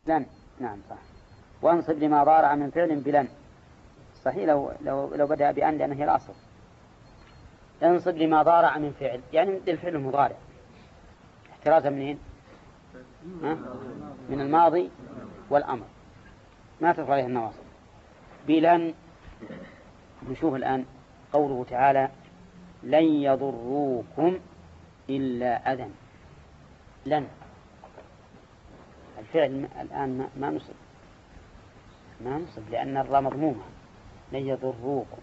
لن. نعم صح. وانصب لما ضارع من فعل بلن. صحيح لو بدأ بأن لأنه هي الأصل. انصب لما ضارع من فعل يعني الفعل المضارع احترازا منين؟ من الماضي والأمر ما تدخل عليه النواصب. بلن. نشوف الآن قوله تعالى لن يضروكم إلا أذى. لن الفعل الآن ما نصب لأن الراء مضمومة. لن يضروكم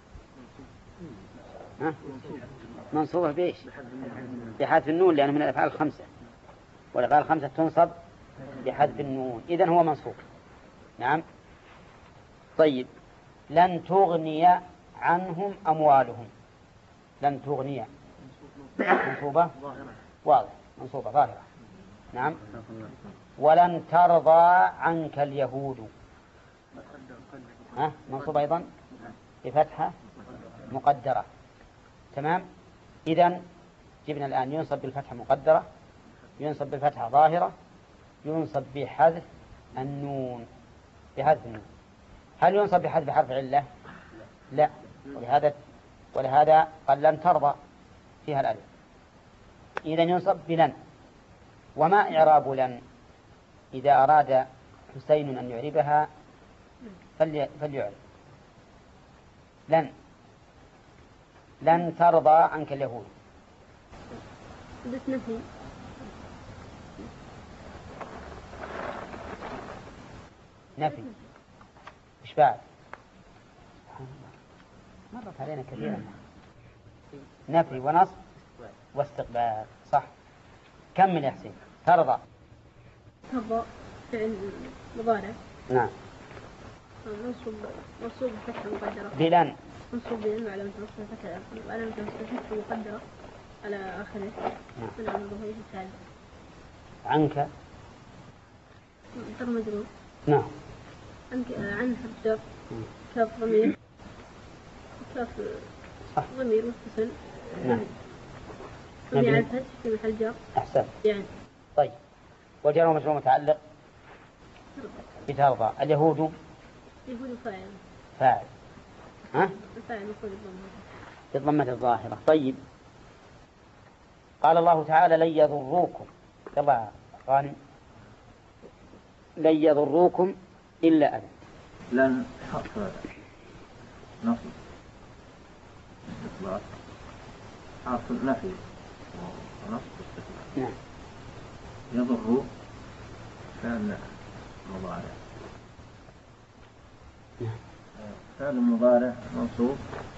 منصوبة بإيش؟ بحذف النون لأنه من الأفعال الخمسة والأفعال الخمسة تنصب بحذف النون إذن هو منصوب. نعم. طيب لن تغني عنهم أموالهم. لن تغني منصوبة واضح منصوبة ظاهرة. نعم. ولن ترضى عنك اليهود منصوبة أيضا بفتحة مقدرة. تمام. إذن جبنا الآن ينصب بالفتحة مقدرة ينصب بالفتحة ظاهرة ينصب بحذف النون. بحذف النون. هل ينصب بحذف حرف علة؟ لا. ولهذا قال لن ترضى فيها الألف. إذن ينصب بلن. وما إعراب لن؟ إذا أراد حسين أن يعربها فليعرب. لن ترضى عنك اليهود. نفي. إيش بعد؟ مرت علينا كثيرا. نفي ونصب واستقبال. صح. كمل يا حسين. ترضى فعل مضارع. نعم. منصوب بفتحة مقدرة. بلن. منصوب بلن وعلامة نصبه فتحة وعلامة نصبه مقدرة على آخره. من عمله يتعلم. عنك. ترى مجرور. نعم. عن حرف جر. كاف ضمير. كاف ضمير متصل. نعم. مبني على الفتح في محل جر. أحسن. يعني. طيب وجر ومجرور متعلق بترضى. اليهود فاعل. الفاعل يكون بالضمة الظاهرة. طيب قال الله تعالى لن يضروكم. يلا غانم. لن يضروكم إلا أذى. لن حرف نصب استقبال حرف نفي ونصب استقبال. نعم. يضر فعل مضارع. فعل مضارع منصوب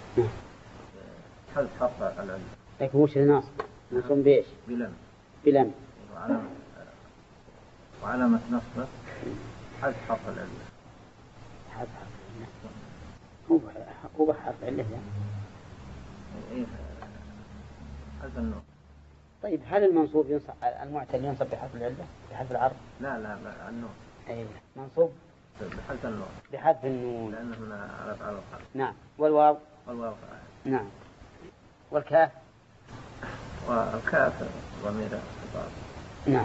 حذف حرف العلة. لكن وش الناصب؟ منصوب بإيش؟ بلن. وعلامة نصبه حذف حرف العلة. حذف حرف العلة. هو حرف علة إيه حذف النون. طيب هل المنصوب ينصب المعتل ينصب بحذف العلة بحذف العرض؟ لا النون. أي منصوب بحذف النون. بحذف النون. لأنه من على الحرف. نعم. والواو. نعم. والكاف. والكاف ضمير خطاب. نعم.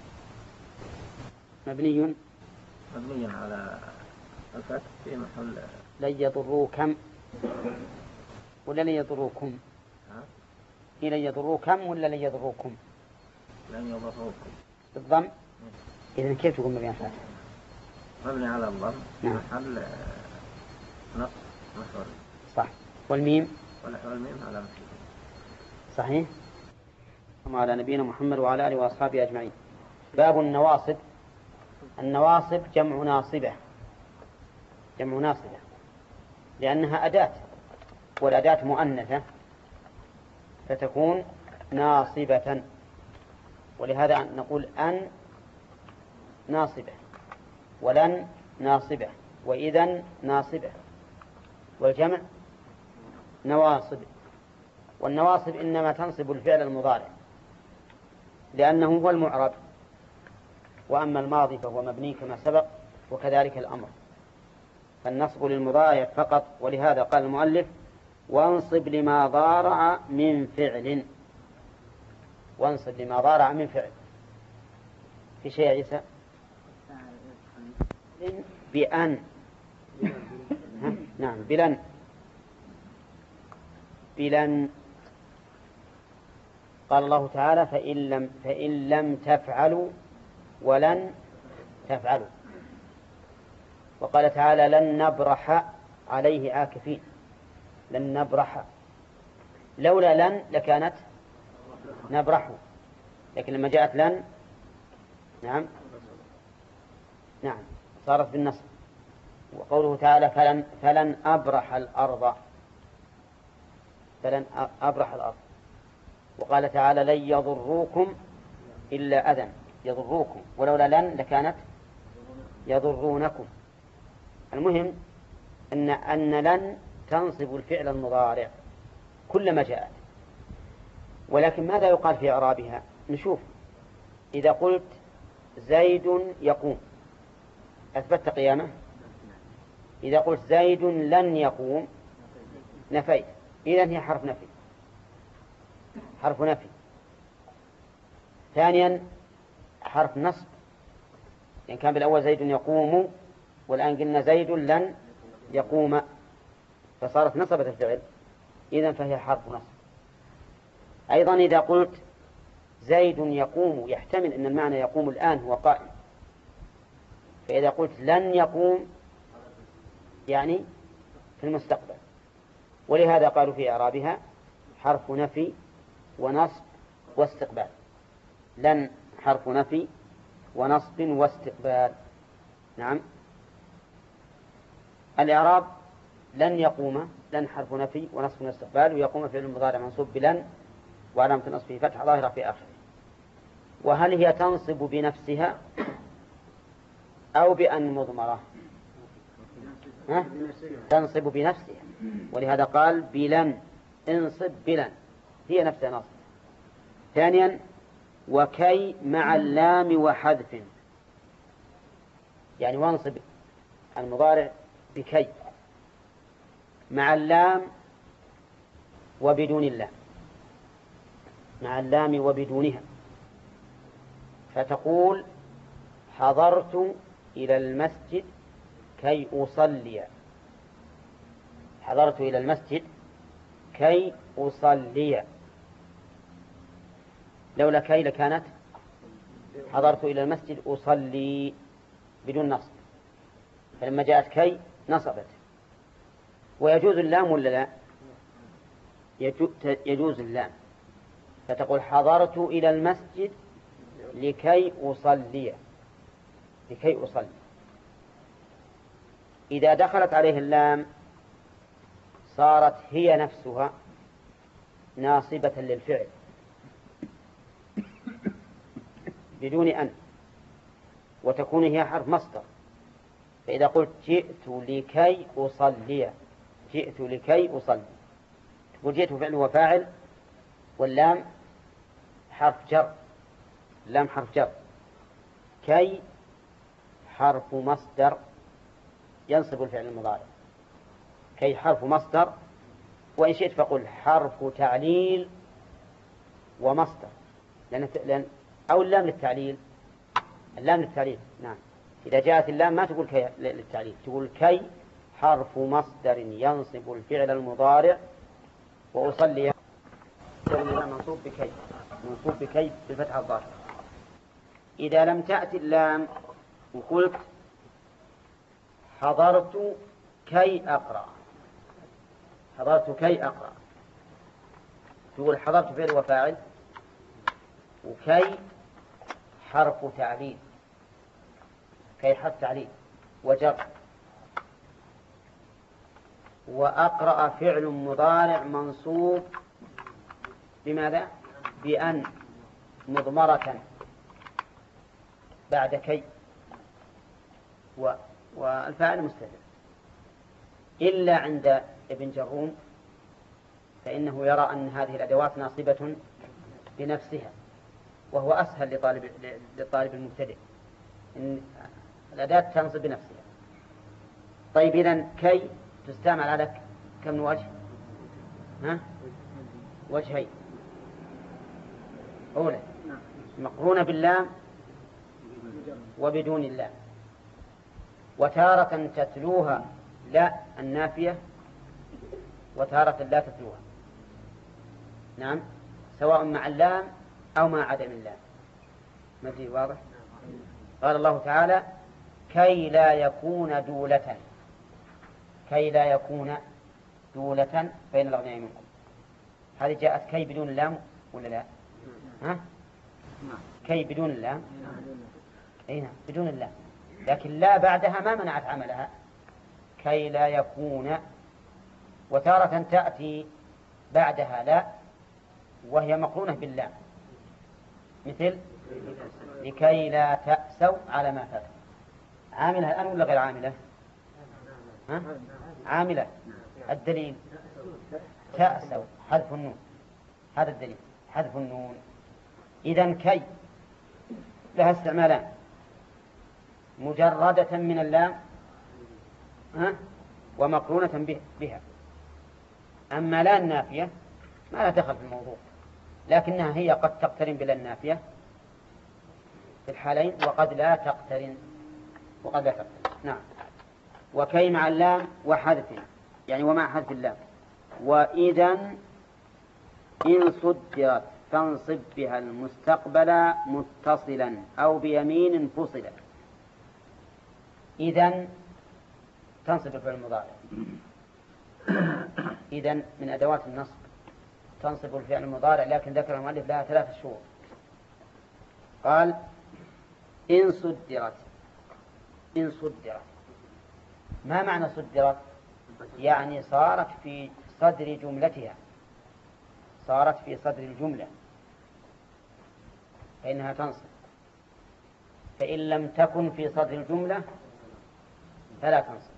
مبني على الفتح في محل. لن يضروكم ولا لن يضروكم؟ لن يضروكم ولا لن يضروكم؟ لن يضروكم بالضم. إذن كيف تقول مبني على الفتح؟ مبني على الضم. نعم. محل نصب مفعول. صح. والميم على مفعول. صحيح. وعلى نبينا محمد وعلى آله وأصحابه أجمعين. باب النواصب. النواصب جمع ناصبة لأنها أداة والأداة مؤنثة فتكون ناصبة ولهذا نقول أن ناصبة ولن ناصبة وإذن ناصبة والجمع نواصب. والنواصب إنما تنصب الفعل المضارع لأنه هو المعرب وأما الماضي فهو مبني كما سبق وكذلك الأمر فالنصب للمضارع فقط. ولهذا قال المؤلف وانصب لما ضارع من فعل. وانصب لما ضارع من فعل. في شيء يا عيسى؟ بأن. نعم بلن. بلن. قال الله تعالى فإن لم تفعلوا ولن تفعلوا. وقال تعالى لن نبرح عليه آكفين. لن نبرح، لولا لن لكانت نبرح، لكن لما جاءت لن نعم صارت بالنصب. وقوله تعالى فلن أبرح الأرض. فلن أبرح الأرض. وقال تعالى لن يضروكم إلا أذى. يضروكم، ولولا لن لكانت يضرونكم. المهم أن لن تنصب الفعل المضارع كلما جاءت. ولكن ماذا يقال في إعرابها؟ نشوف. إذا قلت زيد يقوم أثبت قيامه. إذا قلت زيد لن يقوم نفيت. إذن هي حرف نفي. حرف نفي. ثانيا حرف نصب، يعني كان بالأول زيد يقوم، والآن قلنا زيد لن يقوم، فصارت نصبت الفعل، إذن فهي حرف نصب. أيضا إذا قلت زيد يقوم يحتمل أن المعنى يقوم الآن هو قائم، فإذا قلت لن يقوم يعني في المستقبل. ولهذا قالوا في إعرابها حرف نفي ونصب واستقبال. لن حرف نفي ونصب واستقبال. نعم. الإعراب لن يقوم، لن حرف نفي ونصب واستقبال، ويقوم فعل المضارع منصوب بلن وعلامة نصبه فتحة ظاهرة في آخره. وهل هي تنصب بنفسها أو بأن مضمرة؟ تنصب بنفسها، ولهذا قال بلن انصب بلن، هي نفسها نصب. ثانيا وكي مع اللام وحذف، يعني وانصب المضارع بكي مع اللام وبدون اللام، مع اللام وبدونها. فتقول حضرت إلى المسجد كي أصلي. حضرت إلى المسجد كي أصلي. لولا كي لكانت حضرت إلى المسجد أصلي بدون نصب، فلما جاءت كي نصبت. ويجوز اللام ولا لا؟ يجوز اللام، فتقول حضرت إلى المسجد لكي أصلي. لكي أصلي. إذا دخلت عليه اللام صارت هي نفسها ناصبة للفعل بدون أن، وتكون هي حرف مصدر. فإذا قلت جئت لكي أصلي، جئت لكي أصلي، تقول جئت فعل وفاعل، واللام حرف جر. اللام حرف جر. كي حرف مصدر ينصب الفعل المضارع. كي حرف مصدر، وإن شئت فقل حرف تعليل ومصدر، لأن أو اللام للتعليل. اللام للتعليل نعم. إذا جاءت اللام ما تقول كي للتعليل، تقول كي حرف مصدر ينصب الفعل المضارع. وأصلي منصوب بكي، منصوب بكي بالفتحة الظاهرة. إذا لم تأتي اللام وقلت حضرت كي أقرأ، حضرت كي أقرأ، تقول حضرت فعل وفاعل، وكي حرف تعليل. كي حرف تعليل وجر. وأقرأ فعل مضارع منصوب بماذا؟ بأن مضمرة بعد كي، والفاعل مستتر، إلا عند ابن جروم فإنه يرى أن هذه الأدوات ناصبة بنفسها، وهو أسهل للطالب المبتدئ، إن الأداة تنصب بنفسها. طيب إذن كي تستعمل على كم وجه؟ وجهين. أولا مقرونة باللام وبدون اللام. وتارة تتلوها لا النافية وتارة لا تتلوها. نعم، سواء مع اللام أو مع عدم اللام. ما في واضح؟ قال الله تعالى كي لا يكون دولة، كي لا يكون دولة بين الأغنياء منكم. هذه جاءت كي بدون اللام ولا لا؟ ها؟ كي بدون اللام؟ أي نعم بدون اللام، لكن لا بعدها ما منعت عملها. كي لا يكون، وتارة تأتي بعدها لا وهي مقرونة باللام، مثل لكي لا تأسوا على ما فاتكم. عاملة الآن ولا غير عاملة؟ ها؟ عاملة. الدليل تأسوا حذف النون، هذا الدليل حذف النون. إذن كي لها استعمالان، مجردة من اللام ومقرونة بها. أما لا النافية ما لا دخل في الموضوع، لكنها هي قد تقترن بلا النافية في الحالين وقد لا تقترن نعم. وكي مع اللام وحذف، يعني ومع حذف اللام. وإذا إن صدرت فانصب بها المستقبل متصلا أو بيمين فصلا. إذن تنصب الفعل المضارع. إذن من أدوات النصب تنصب الفعل المضارع، لكن ذكر المؤلف لها 3 شروط. قال إن صدرت. إن صدرت ما معنى صدرت؟ يعني صارت في صدر جملتها، صارت في صدر الجملة فإنها تنصب. فإن لم تكن في صدر الجملة فلا تنصب.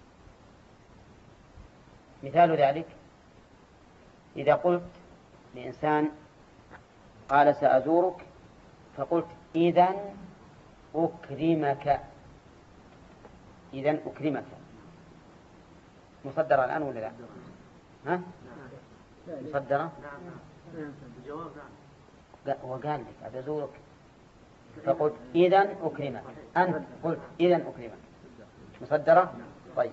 مثال ذلك إذا قلت لإنسان قال سأزورك فقلت إذن أكرمك، إذن أكرمك، مصدرة الآن ولا لا؟ ها؟ مصدرة؟ وقال لك أزورك فقلت إذن أكرمك، أنت قلت إذن أكرمك، مصدرة؟ طيب.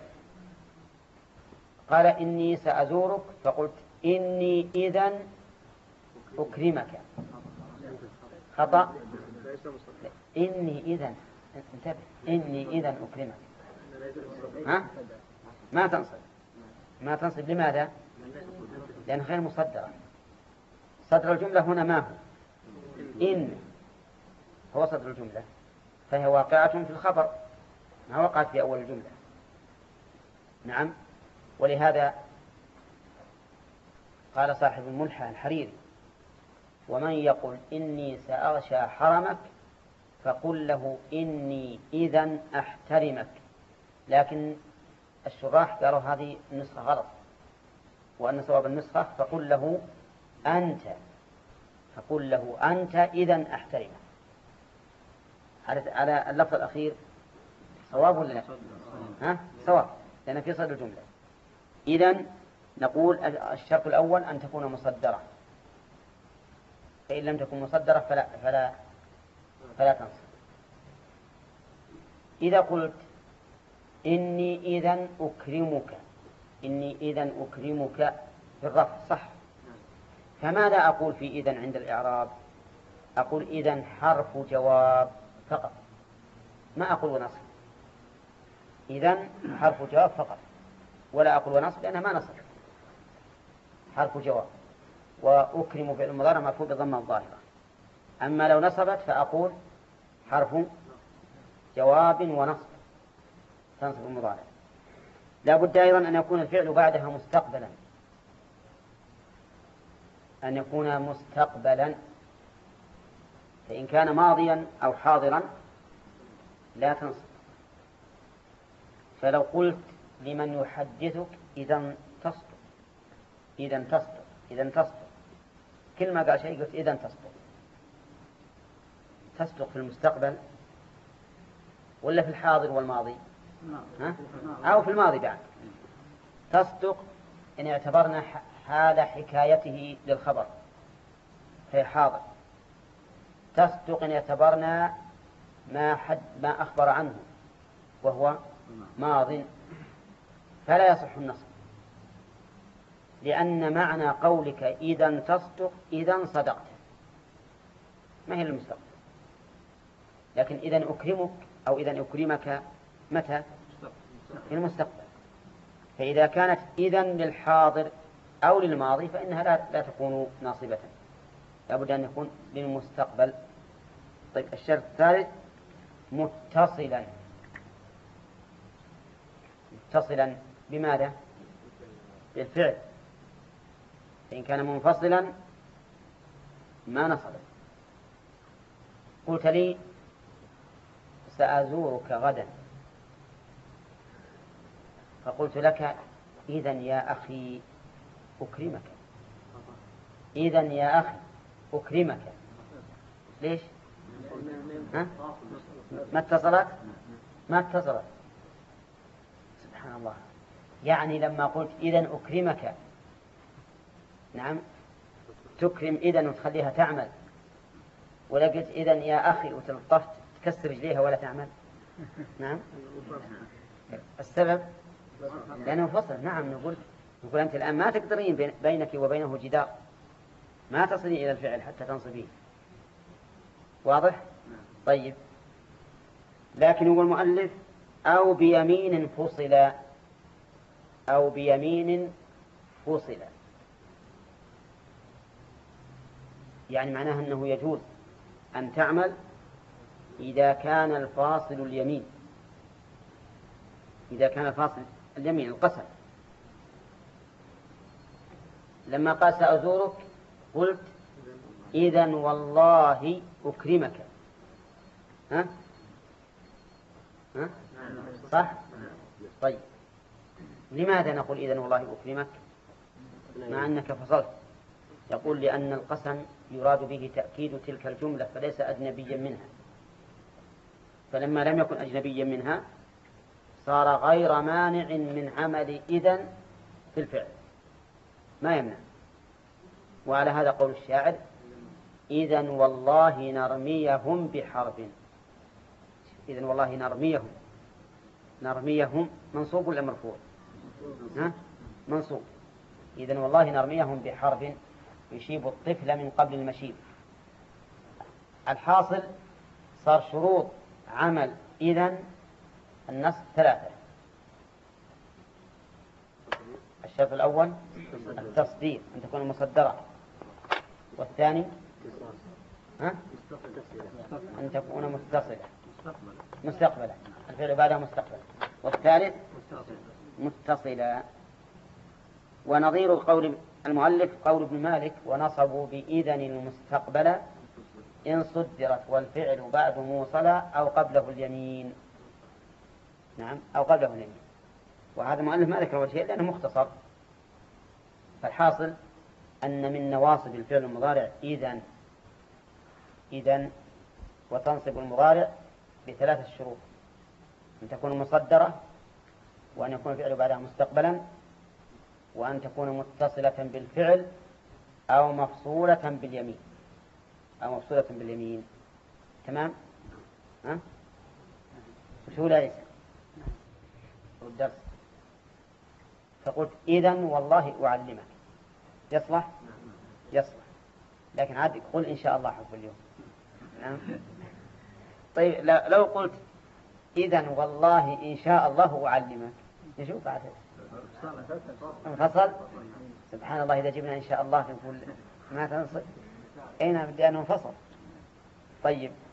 قال إني سأزورك فقلت إني إذن أكرمك، خطأ. إني إذن، انتبه، إني إذن أكرمك. ها؟ ما تنصب، ما تنصب. لماذا؟ لأن غير مصدرة. صدر الجملة هنا ما هو؟ إن هو صدر الجملة، فهي واقعة في الخبر، ما وقعت في أول الجملة. نعم. ولهذا قال صاحب الملحة الحريري ومن يقل إني سأغشى حرمك فقل له إني إذن أحترمك. لكن الشراح قالوا هذه النسخة غلط، وأن صواب النسخة فقل له أنت، فقل له أنت إذن أحترمك. على اللفظ الأخير صواب ولا لا؟ ها؟ صواب، لأن في صدر الجملة. إذن نقول الشرط الأول أن تكون مصدرة، فإن لم تكن مصدرة فلا تنصب. إذا قلت إني إذن أكرمك، إني إذن أكرمك في الرفع صح، فماذا أقول في إذن عند الإعراب؟ أقول إذن حرف جواب فقط، ما أقول ونصب. إذن حرف جواب فقط، ولا أقول ونصب لأنها ما نصب، حرف جواب. وأكرم في المضارع مرفوع بضمة الظاهرة. أما لو نصبت فأقول حرف جواب ونصب، تنصب المضارع. لا بد أيضا أن يكون الفعل بعدها مستقبلا، أن يكون مستقبلا. فإن كان ماضيا أو حاضرا لا تنصب. فلو قلت لمن يحدثك إذا تصدق، إذا تصدق، إذا تصدق، كل ما قال شيء قلت إذا تصدق. تصدق في المستقبل ولا في الحاضر والماضي؟ ها؟ أو في الماضي بعد. تصدق إن اعتبرنا حال حكايته للخبر في حاضر. تصدق إن اعتبرنا ما أخبر عنه وهو ماض فلا يصح النصب، لأن معنى قولك إذا تصدق إذا صدقت، ما هي المستقبل. لكن إذا أكرمك أو إذا أكرمك متى؟ في المستقبل. فإذا كانت إذا للحاضر أو للماضي فإنها لا تكون ناصبة، لابد أن يكون للمستقبل. طيب الشرط الثالث متصلا. متصلا بماذا؟ بالفعل. فإن كان منفصلا ما نصب. قلت لي سأزورك غدا، فقلت لك إذن يا أخي أكرمك. إذن يا أخي أكرمك. ليش؟ ها؟ ما اتصلت؟ ما اتصلت. سبحان الله. يعني لما قلت إذن أكرمك، نعم تكرم إذن وتخليها تعمل، ولا قلت إذن يا أخي وتلطفت تكسر رجليها ولا تعمل. نعم السبب لأنه فصل. نعم نقول أنت الآن ما تقدرين بينك وبينه جدار، ما تصلين إلى الفعل حتى تنصبين. واضح؟ طيب لكن هو المؤلف أو بيمين فصل، أو بيمين فصل، يعني معناها أنه يجوز أن تعمل إذا كان الفاصل اليمين، إذا كان الفاصل اليمين القسم. لما قال سأزورك قلت إذن والله أكرمك. ها؟ ها؟ صح؟ طيب لماذا نقول إذن والله أكرمك مع أنك فصلت؟ يقول لأن القسم يراد به تأكيد تلك الجملة فليس أجنبيا منها، فلما لم يكن أجنبيا منها صار غير مانع من عمل إذن في الفعل، ما يمنع. وعلى هذا قول الشاعر إذن والله نرميهم بحرب. إذن والله نرميهم. نرميهم منصوب ولا مرفوع؟ ها؟ منصوب. إذن والله نرميهم بحرب يشيب الطفل من قبل المشيب. الحاصل صار شروط عمل إذن النصب ثلاثة. الشرط الأول التصدير أن تكون مصدرة، والثاني أن تكون متصلة مستقبلا، الفعل بعدها مستقبلا، والثالث متصلة. ونظير القول المؤلف قول ابن مالك ونصبوا بإذن المستقبل إن صدرت والفعل بعد موصلا أو قبله اليمين. نعم أو قبله اليمين. وهذا المؤلف ما ذكر شيء لأنه مختصر. فالحاصل أن من نواصب الفعل المضارع إذن وتنصب المضارع بثلاثة شروط: أن تكون مصدرة، وأن يكون الفعل بعدها مستقبلا، وأن تكون متصلة بالفعل أو مفصولة باليمين. أو مفصولة باليمين. تمام؟ ها؟ وشو ليس الدرس؟ فقلت إذن والله أعلمك. يصلح؟ يصلح. لكن عاد قل إن شاء الله حفظ اليوم. نعم. طيب لو قلت إذن والله إن شاء الله أعلمك، نشوف بعد انفصل. سبحان الله إذا جبنا إن شاء الله نقول ما تنصب. أين بدي أن ننفصل. طيب